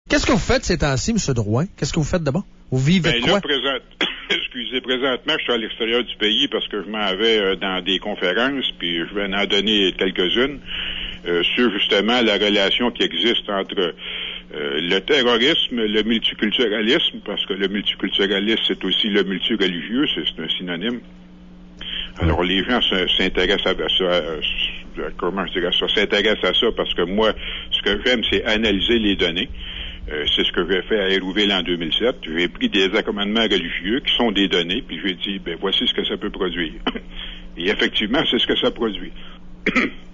Qu'est-ce que vous faites ces temps-ci, M. Drouin? Qu'est-ce que vous faites d'abord? Vous vivez de quoi? Présentement, je suis à l'extérieur du pays parce que je m'en vais dans des conférences, puis je vais en donner quelques-unes sur justement la relation qui existe entre le terrorisme, le multiculturalisme, parce que le multiculturalisme, c'est aussi le multireligieux, c'est un synonyme. Alors, les gens s'intéressent à ça, comment je dirais ça, s'intéressent à ça parce que moi, ce que j'aime, c'est analyser les données. C'est ce que j'ai fait à Hérouville en 2007. J'ai pris des accommodements religieux qui sont des données, puis j'ai dit, voici ce que ça peut produire. Et effectivement, c'est ce que ça produit.